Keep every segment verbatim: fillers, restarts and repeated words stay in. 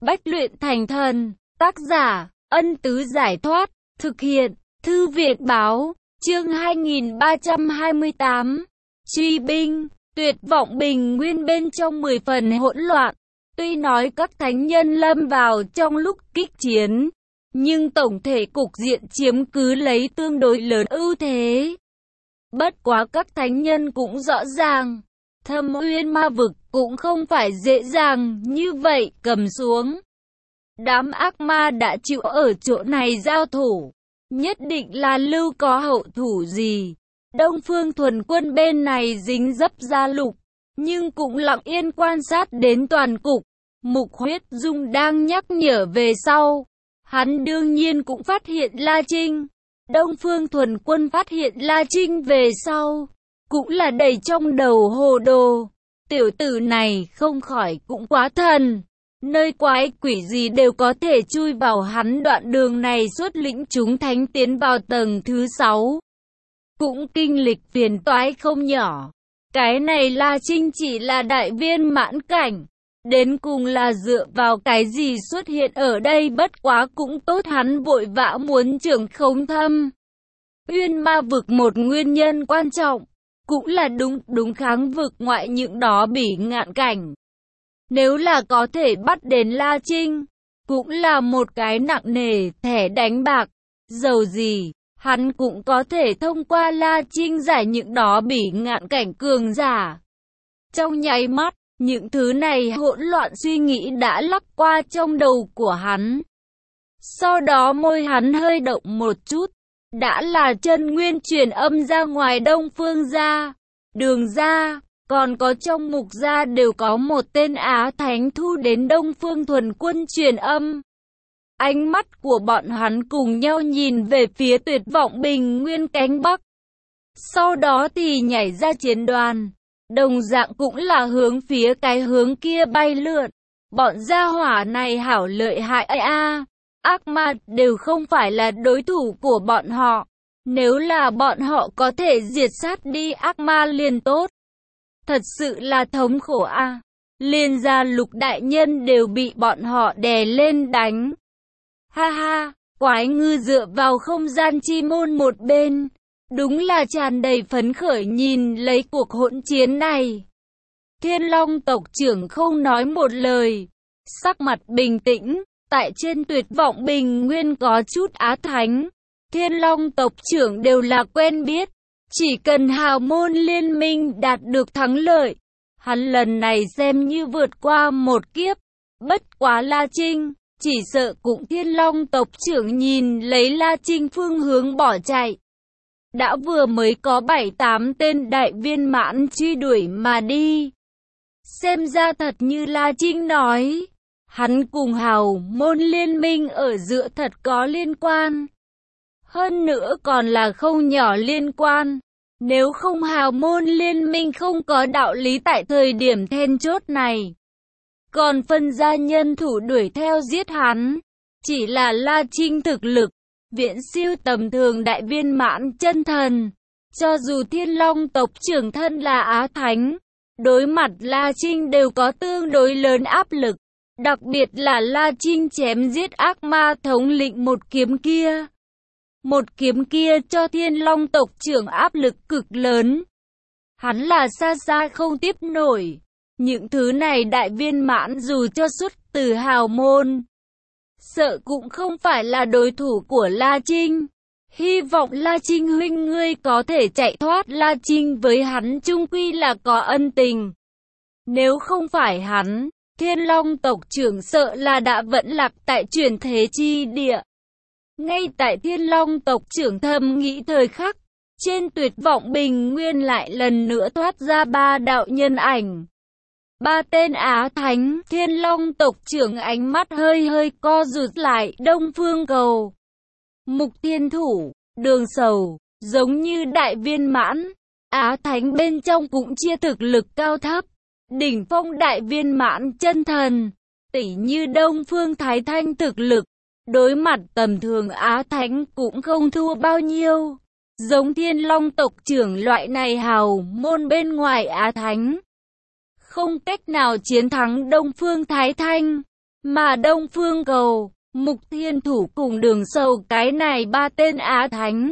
Bách luyện thành thần, tác giả, Ân Tứ Giải Thoát, thực hiện, Thư viện Báo, chương hai nghìn ba trăm hai mươi tám, truy binh, tuyệt vọng bình nguyên bên trong mười phần hỗn loạn. Tuy nói các thánh nhân lâm vào trong lúc kích chiến, nhưng tổng thể cục diện chiếm cứ lấy tương đối lớn ưu thế. Bất quá các thánh nhân cũng rõ ràng, Thâm Uyên Ma Vực cũng không phải dễ dàng như vậy cầm xuống. Đám ác ma đã chịu ở chỗ này giao thủ, nhất định là lưu có hậu thủ gì. Đông Phương Thuần Quân bên này dính dấp gia lục, nhưng cũng lặng yên quan sát đến toàn cục. Mục Huyết Dung đang nhắc nhở về sau, hắn đương nhiên cũng phát hiện La Trinh. Đông Phương Thuần Quân phát hiện La Trinh về sau, cũng là đầy trong đầu hồ đồ. Tiểu tử này không khỏi cũng quá thần, nơi quái quỷ gì đều có thể chui vào hắn. Đoạn đường này xuất lĩnh chúng thánh tiến vào tầng thứ sáu, cũng kinh lịch phiền toái không nhỏ. Cái này La Trinh chỉ là đại viên mãn cảnh, đến cùng là dựa vào cái gì xuất hiện ở đây. Bất quá cũng tốt, hắn vội vã muốn trưởng khống Thâm Uyên Ma Vực. Một nguyên nhân quan trọng cũng là đúng đúng kháng vực ngoại những đó bỉ ngạn cảnh. Nếu là có thể bắt đến La Trinh, cũng là một cái nặng nề thẻ đánh bạc. Dầu gì, hắn cũng có thể thông qua La Trinh giải những đó bỉ ngạn cảnh cường giả. Trong nháy mắt, những thứ này hỗn loạn suy nghĩ đã lắc qua trong đầu của hắn. Sau đó môi hắn hơi động một chút, đã là chân nguyên truyền âm ra ngoài. Đông Phương gia, Đường gia, còn có trong Mục gia đều có một tên Á Thánh thu đến Đông Phương Thuần Quân truyền âm. Ánh mắt của bọn hắn cùng nhau nhìn về phía tuyệt vọng bình nguyên cánh Bắc. Sau đó thì nhảy ra chiến đoàn, đồng dạng cũng là hướng phía cái hướng kia bay lượn. Bọn gia hỏa này hảo lợi hại a à, ác ma đều không phải là đối thủ của bọn họ. Nếu là bọn họ có thể diệt sát đi ác ma liền tốt. Thật sự là thống khổ a à. Liên gia Lục đại nhân đều bị bọn họ đè lên đánh. Ha ha, Quái Ngư dựa vào không gian chi môn một bên, đúng là tràn đầy phấn khởi nhìn lấy cuộc hỗn chiến này. Thiên Long tộc trưởng không nói một lời, sắc mặt bình tĩnh. Tại trên tuyệt vọng bình nguyên có chút Á Thánh, Thiên Long tộc trưởng đều là quen biết. Chỉ cần hào môn liên minh đạt được thắng lợi, hắn lần này xem như vượt qua một kiếp. Bất quá La Trinh, chỉ sợ cũng Thiên Long tộc trưởng nhìn lấy La Trinh phương hướng bỏ chạy. Đã vừa mới có bảy tám tên đại viên mãn truy đuổi mà đi. Xem ra thật như La Trinh nói, hắn cùng hào môn liên minh ở giữa thật có liên quan. Hơn nữa còn là không nhỏ liên quan. Nếu không hào môn liên minh không có đạo lý tại thời điểm then chốt này, còn phân ra nhân thủ đuổi theo giết hắn. Chỉ là La Trinh thực lực viễn siêu tầm thường đại viên mãn chân thần. Cho dù Thiên Long tộc trưởng thân là Á Thánh, đối mặt La Trinh đều có tương đối lớn áp lực. Đặc biệt là La Trinh chém giết ác ma thống lĩnh một kiếm kia. Một kiếm kia cho Thiên Long tộc trưởng áp lực cực lớn. Hắn là xa xa không tiếp nổi. Những thứ này đại viên mãn dù cho xuất từ hào môn, sợ cũng không phải là đối thủ của La Trinh. Hy vọng La Trinh huynh ngươi có thể chạy thoát. La Trinh với hắn chung quy là có ân tình. Nếu không phải hắn, Thiên Long tộc trưởng sợ là đã vẫn lạc tại chuyển thế chi địa. Ngay tại Thiên Long tộc trưởng thầm nghĩ thời khắc, trên tuyệt vọng bình nguyên lại lần nữa thoát ra ba đạo nhân ảnh. Ba tên Á Thánh. Thiên Long tộc trưởng ánh mắt hơi hơi co rụt lại. Đông Phương Cầu, Mục Thiên Thủ, Đường Sầu, giống như đại viên mãn. Á Thánh bên trong cũng chia thực lực cao thấp. Đỉnh phong đại viên mãn chân thần, tỉ như Đông Phương Thái Thanh thực lực, đối mặt tầm thường Á Thánh cũng không thua bao nhiêu. Giống Thiên Long tộc trưởng loại này hào môn bên ngoài Á Thánh, không cách nào chiến thắng Đông Phương Thái Thanh. Mà Đông Phương Cầu, Mục Thiên Thủ cùng Đường Sầu cái này ba tên Á Thánh.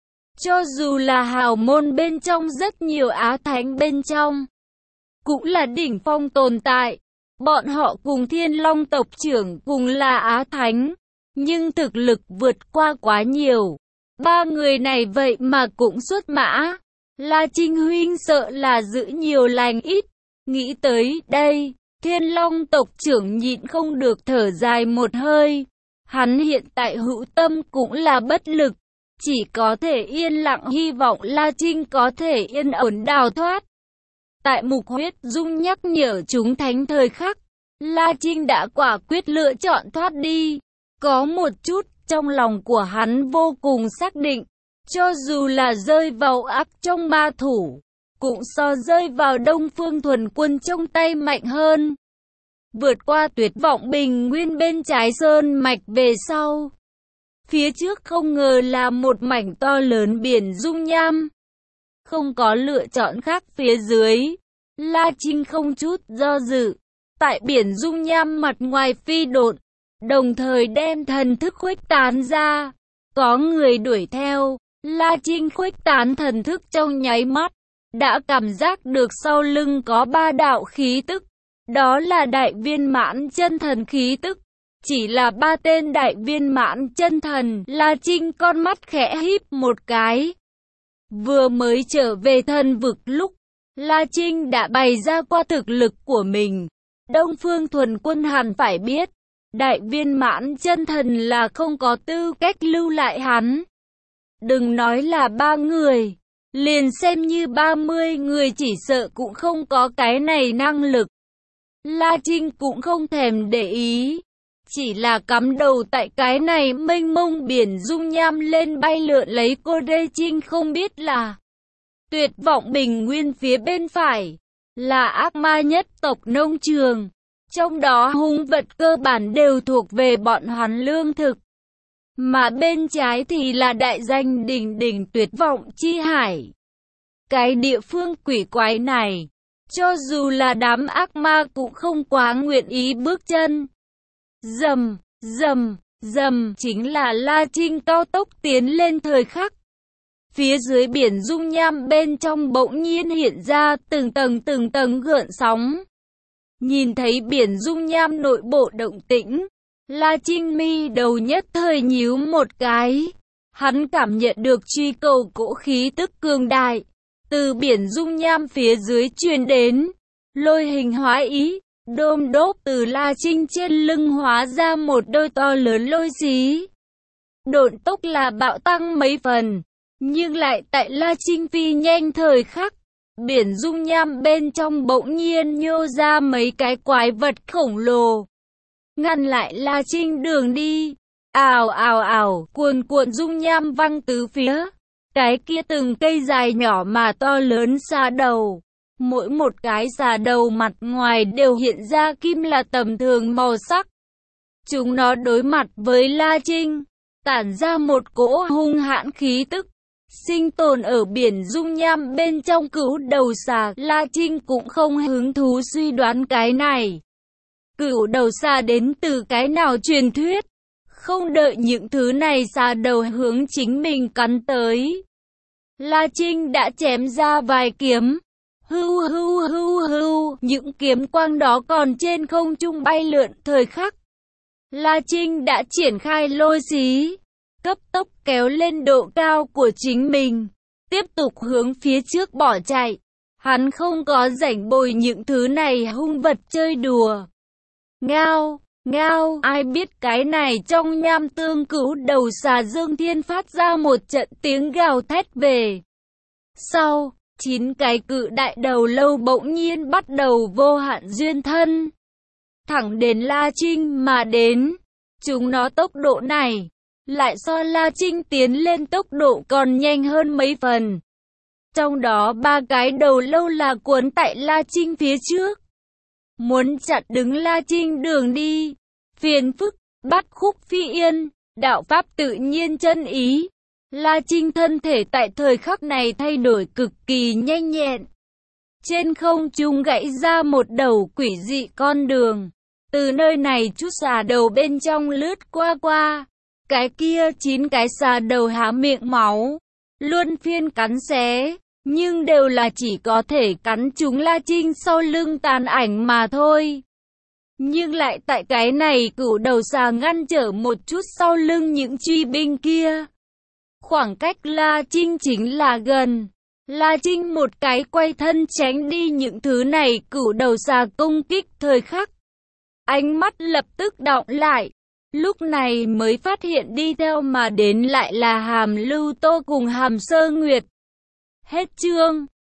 Cho dù là hào môn bên trong rất nhiều Á Thánh bên trong, cũng là đỉnh phong tồn tại. Bọn họ cùng Thiên Long tộc trưởng cùng là Á Thánh, nhưng thực lực vượt qua quá nhiều. Ba người này vậy mà cũng xuất mã. La Trinh huynh sợ là giữ nhiều lành ít. Nghĩ tới đây, Thiên Long tộc trưởng nhịn không được thở dài một hơi. Hắn hiện tại hữu tâm cũng là bất lực, chỉ có thể yên lặng hy vọng La Trinh có thể yên ổn đào thoát. Tại Mục Huyết Dung nhắc nhở chúng thánh thời khắc, La Trinh đã quả quyết lựa chọn thoát đi. Có một chút, trong lòng của hắn vô cùng xác định, cho dù là rơi vào ác trong ma thủ, cũng so rơi vào Đông Phương Thuần Quân trong tay mạnh hơn. Vượt qua tuyệt vọng bình nguyên bên trái sơn mạch về sau, phía trước không ngờ là một mảnh to lớn biển dung nham. Không có lựa chọn khác phía dưới, La Trinh không chút do dự, tại biển dung nham mặt ngoài phi độn, đồng thời đem thần thức khuếch tán ra. Có người đuổi theo, La Trinh khuếch tán thần thức trong nháy mắt, đã cảm giác được sau lưng có ba đạo khí tức. Đó là đại viên mãn chân thần khí tức. Chỉ là ba tên đại viên mãn chân thần, La Trinh con mắt khẽ híp một cái. Vừa mới trở về thần vực lúc, La Trinh đã bày ra qua thực lực của mình. Đông Phương Thuần Quân hẳn phải biết, đại viên mãn chân thần là không có tư cách lưu lại hắn. Đừng nói là ba người, liền xem như ba mươi người chỉ sợ cũng không có cái này năng lực. La Trinh cũng không thèm để ý, chỉ là cắm đầu tại cái này mênh mông biển dung nham lên bay lượn lấy cô Đê Trinh không biết là tuyệt vọng bình nguyên phía bên phải, là ác ma nhất tộc nông trường. Trong đó hung vật cơ bản đều thuộc về bọn hắn lương thực. Mà bên trái thì là đại danh đỉnh đỉnh tuyệt vọng chi hải. Cái địa phương quỷ quái này, cho dù là đám ác ma cũng không quá nguyện ý bước chân. Rầm, rầm, rầm chính là La Trinh cao tốc tiến lên thời khắc. Phía dưới biển dung nham bên trong bỗng nhiên hiện ra từng tầng từng tầng gợn sóng. Nhìn thấy biển dung nham nội bộ động tĩnh, La Trinh mi đầu nhất thời nhíu một cái. Hắn cảm nhận được truy cầu cỗ khí tức cường đại, từ biển dung nham phía dưới truyền đến. Lôi hình hóa ý, đôm đốp từ La Trinh trên lưng hóa ra một đôi to lớn lôi xí. Độn tốc là bạo tăng mấy phần, nhưng lại tại La Trinh phi nhanh thời khắc, biển dung nham bên trong bỗng nhiên nhô ra mấy cái quái vật khổng lồ, ngăn lại La Trinh đường đi. Ào ào ào, cuồn cuộn dung nham văng tứ phía. Cái kia từng cây dài nhỏ mà to lớn xà đầu, mỗi một cái xà đầu mặt ngoài đều hiện ra kim là tầm thường màu sắc. Chúng nó đối mặt với La Trinh, tản ra một cỗ hung hãn khí tức. Sinh tồn ở biển dung nham bên trong cửu đầu xà, La Trinh cũng không hứng thú suy đoán cái này. Cửu đầu xà đến từ cái nào truyền thuyết? Không đợi những thứ này xà đầu hướng chính mình cắn tới, La Trinh đã chém ra vài kiếm. Hưu hưu hưu hưu, những kiếm quang đó còn trên không trung bay lượn thời khắc. La Trinh đã triển khai lôi xí, cấp tốc kéo lên độ cao của chính mình, tiếp tục hướng phía trước bỏ chạy. Hắn không có rảnh bồi những thứ này hung vật chơi đùa. Ngao, ngao, ai biết cái này trong nham tương cửu đầu xà Dương Thiên phát ra một trận tiếng gào thét về. Sau, chín cái cự đại đầu lâu bỗng nhiên bắt đầu vô hạn duyên thân, thẳng đến La Trinh mà đến. Chúng nó tốc độ này, lại so La Trinh tiến lên tốc độ còn nhanh hơn mấy phần. Trong đó ba cái đầu lâu là cuốn tại La Trinh phía trước, muốn chặn đứng La Trinh đường đi. Phiền phức, bắt khúc phi yên, đạo pháp tự nhiên chân ý. La Trinh thân thể tại thời khắc này thay đổi cực kỳ nhanh nhẹn. Trên không trung gãy ra một đầu quỷ dị con đường, Từ nơi này chút xà đầu bên trong lướt qua qua. Cái kia chín cái xà đầu há miệng máu, luân phiên cắn xé, nhưng đều là chỉ có thể cắn trúng La Trinh sau lưng tàn ảnh mà thôi. Nhưng lại tại cái này cửu đầu xà ngăn trở một chút sau lưng những truy binh kia. Khoảng cách La Trinh chính là gần. La Trinh một cái quay thân tránh đi những thứ này cửu đầu xà công kích thời khắc. Ánh mắt lập tức đọng lại. Lúc này mới phát hiện đi theo mà đến lại là Hàm Lưu Tô cùng Hàm Sơ Nguyệt. Hết chương.